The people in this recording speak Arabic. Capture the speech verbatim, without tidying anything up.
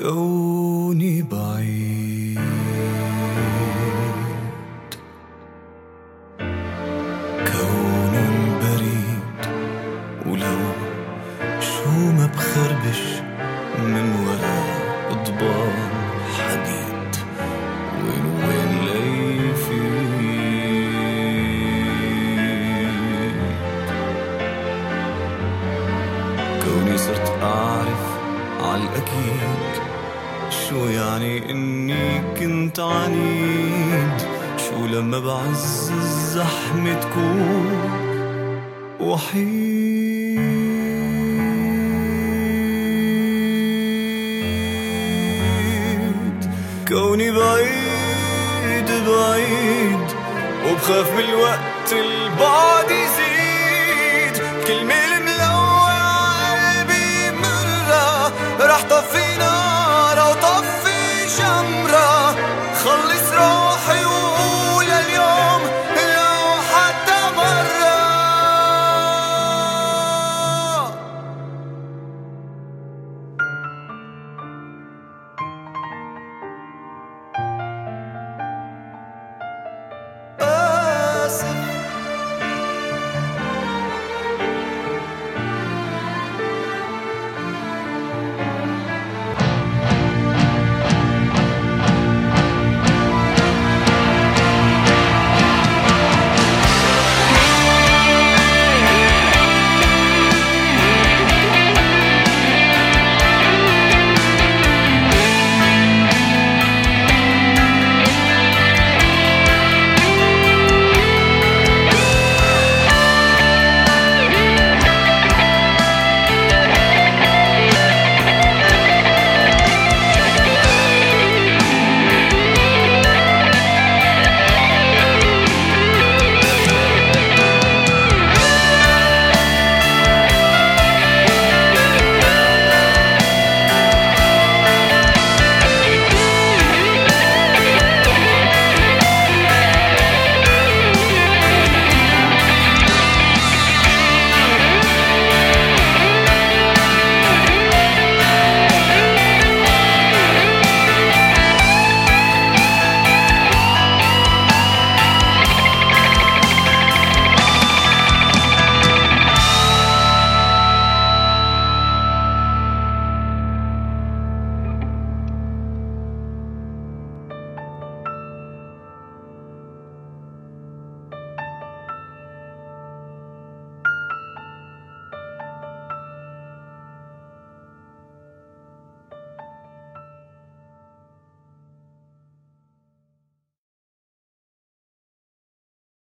كوني بعيد، كون بريد، ولو شو ما بخربش من وراء ضبان حديد، وين وين ليفيد. كوني صرت أعرف عالأكيد شو يعني إني كنت عنيد، شو لما بعز الزحمة تكون وحيد. كوني بعيد بعيد وبخاف بالوقت البعد يزيد، كلمة